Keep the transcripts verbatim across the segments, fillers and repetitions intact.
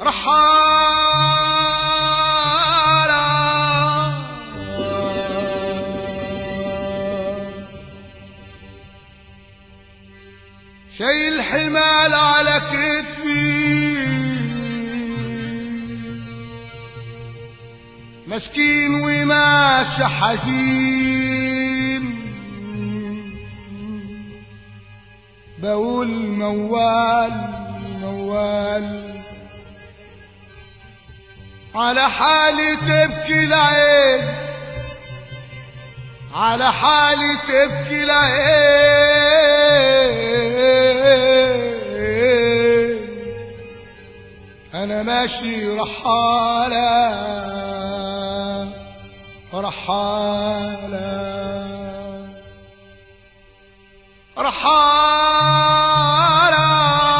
رحالة شايل حمال على كتفي مسكين وماشي حزين بقول موال موال على حالي تبكي العين على حالي تبكي العين أنا ماشي رحالة رحالة رحالة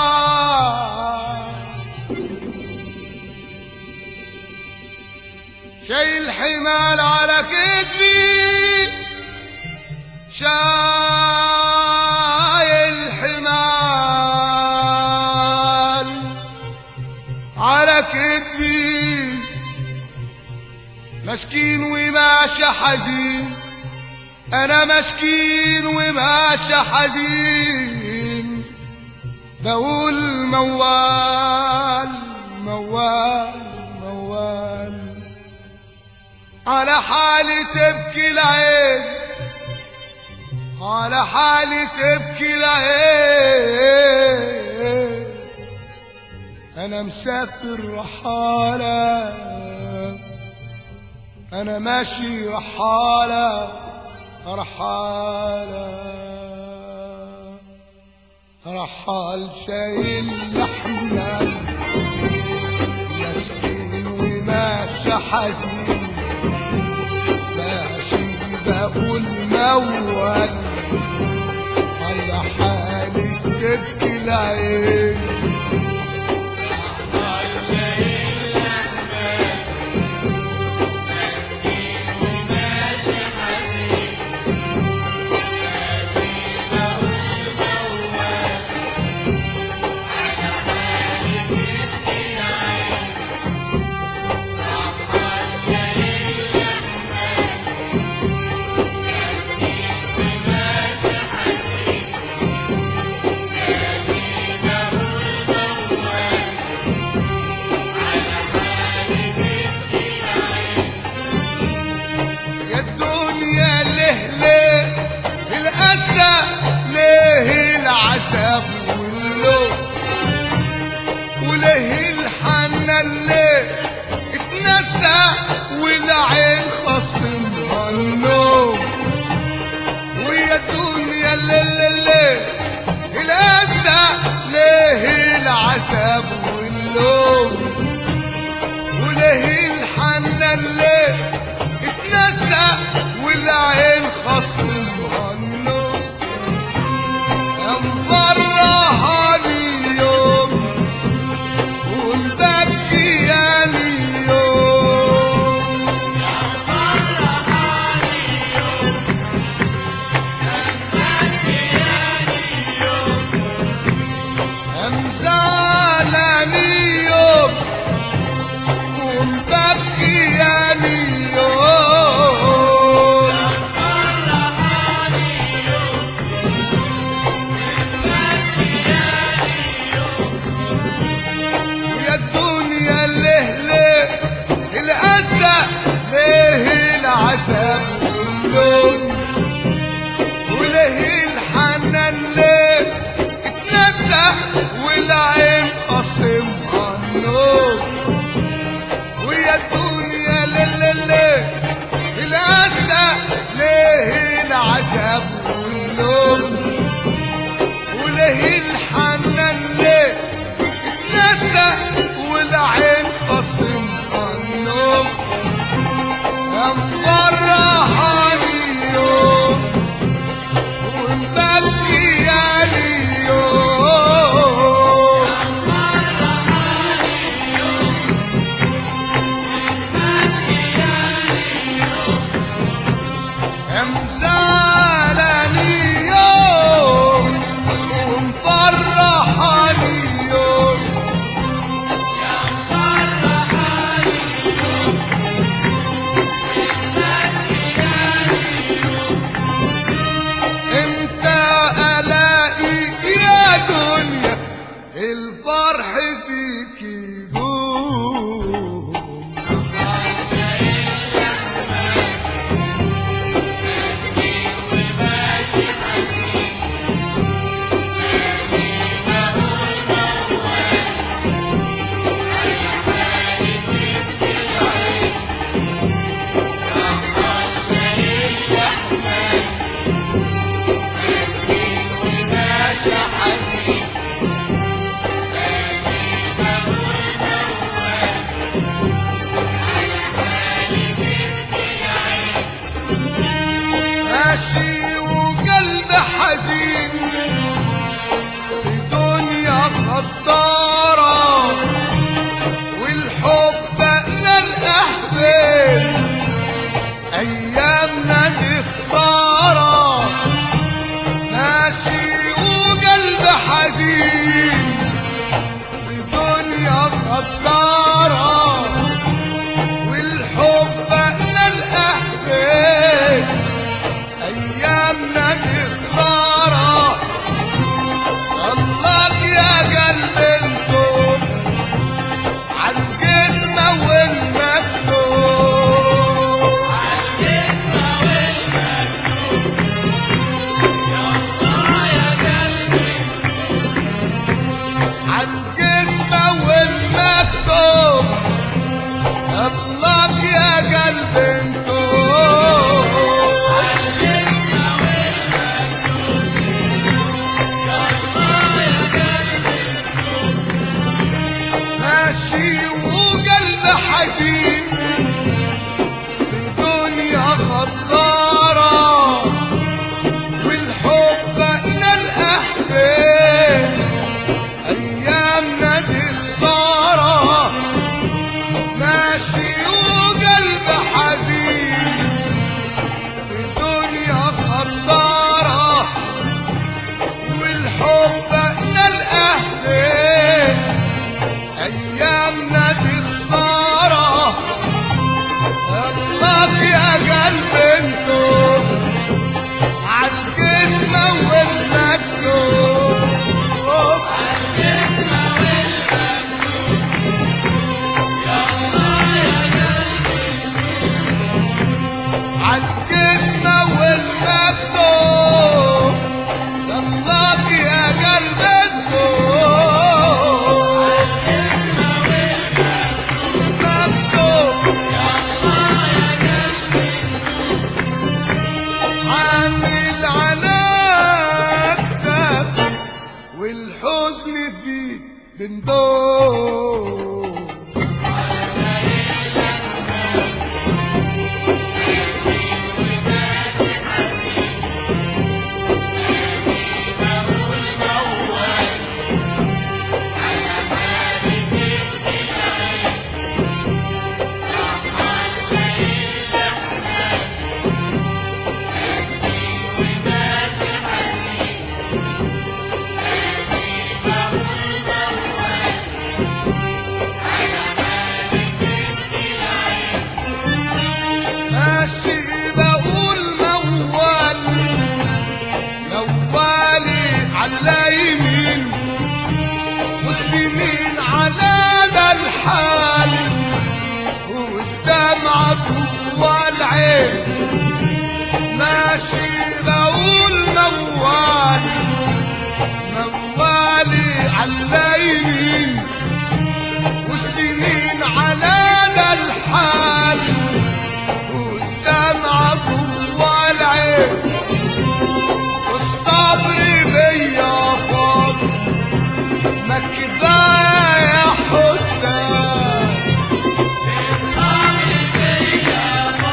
شايل حمال على كتفي شايل حمال على كتفي مسكين وماشي حزين أنا مسكين وماشي حزين بقول موال موال موال على حالي تبكي العين على حالي تبكي العين أنا مسافر رحالة أنا ماشي رحالة رحالة رحال شايل لحمة مسكين وماشي حزين ماشي بقول موال على حالي تبكي العين ليه العذاب واللوم وليه الحنان ليه اتنسى والعين خصمها النوم ويا الدنيا ليه الأسى ليه العذاب واللوم وليه الحنان ليه اتنسى والعين خصمها النوم مفرحاني يوم ومبكياني يوم مفرحاني يوم ومبكياني يوم مزعلاني يوم ومبكياني يوم ليه العذاب واللوم وليه الحنان ليه اتنسى والعين خصمها النوم ويا الدنيا ليه ليه الأسى ليه العذاب واللوم وليه الحنان ليه اتنسى والعين خصمها النوم مفرحاني يوم ومبكياني يوم مفرحاني يوم ومبكياني يوم مزعلاني يوم ومفرحاني يوم ماشي وقلب حزين بدنيا غدارة والحب احنا الاهداف ايامنا دي خسارة الله يا قلب انتم عالجسم والمكتوب عالجسم والمكتوب الله يا قلب انتم ماشي وقلب حزين بدنيا غدارة والحب احنا الاهداف ايامنا دي خسارة ماشي وقلب حزين بدنيا غدارة والحب احنا الاهداف ايامنا دي خسارة الله يا قلب انتم عالجسم والمكتوب عالجسم والمكتوب الله يا قلب انتم عامل على كتافي والحزن فيه بندوب ماشي بقول موال موالي على يمين والسنين على ده الحال والدمعة جوا العين ماشي بقول موال موالي على يمين والسنين على ده الحال والدمعة جوا العين والصبر بيا فاضي ما كفاية يا حسام الصبر بيا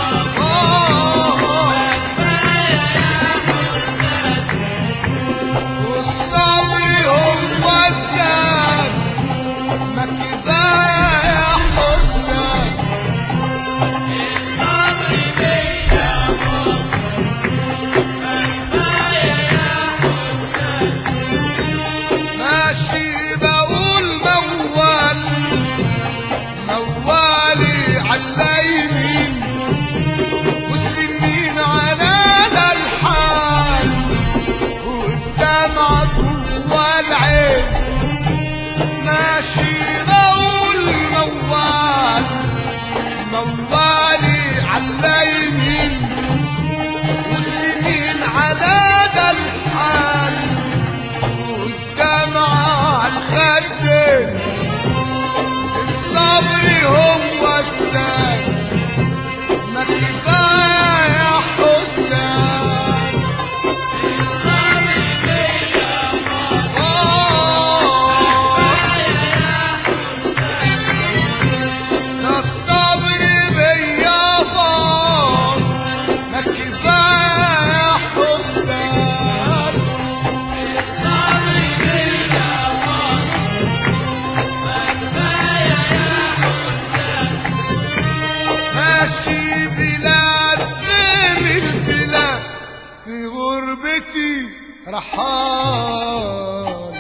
فاضي والصبر هو الزاد ما كفاية يا حسام ماشي بقول موال موالي على يمين والسنين على ده الحال والدمعة جوا العين ماشي بقول موال موالي على يمين والسنين على ده الحال والدمعة عالخدين الصبر هو الساد ما كفاية يا حسام الصبر بيا رحال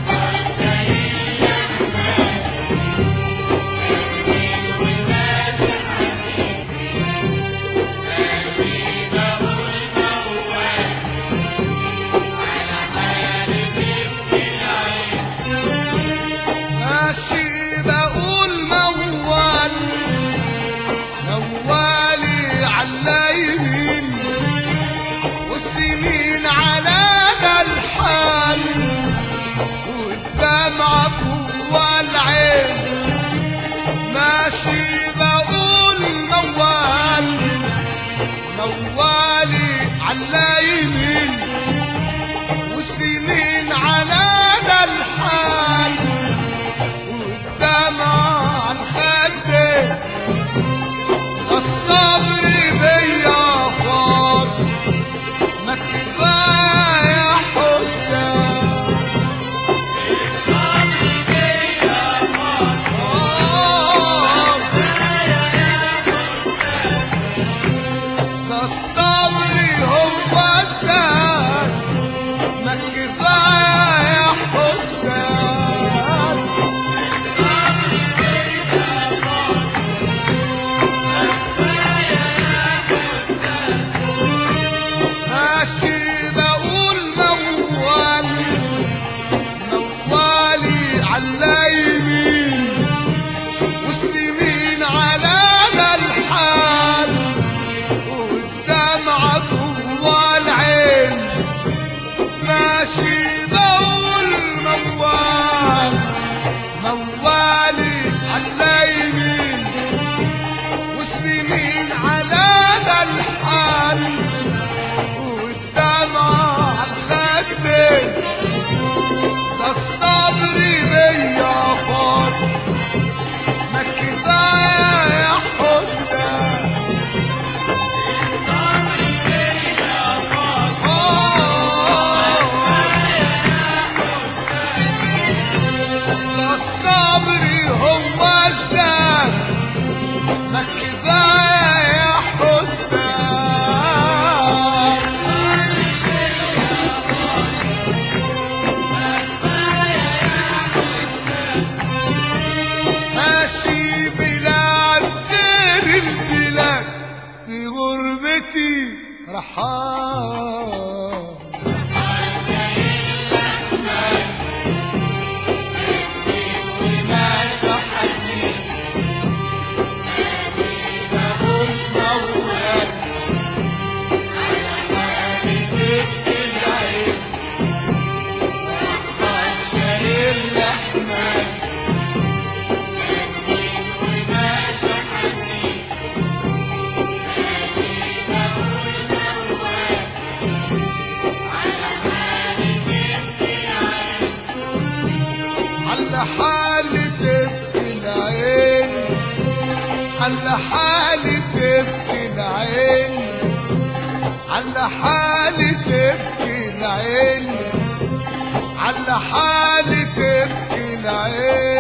ماشي بقول موال موالي على يمين والسنين على ذا الحال والدمعة جوا العين ماشي بقول موال موالي على يمين والسنين على ذا الحال والدمعة عن خدي الصبر بيا فار ما كفاية حسام الصبر بيا فار ده الصبر هو الزاد ما كفاية حسام ماشي بقول موال موالي على يمين والسنين على ذا الحال والدمعة جوا العين ماشي بقول موال موالي على يمين والسنين على ذا الحال والدمعة عالخدي ده الصبر بيا فار ما كفاية حسام الصبر بيا فار ده الصبر هو الزاد ما كفاية حسام ماشي بلاد غير البلاد في غربتي رحال ماشي حزين بقول موال على حالي تبكي العين وأحمد شايل الأحمال على حالي تبكي العين على حالي تبكي العين على حالي تبكي العين على حالي تبكي العين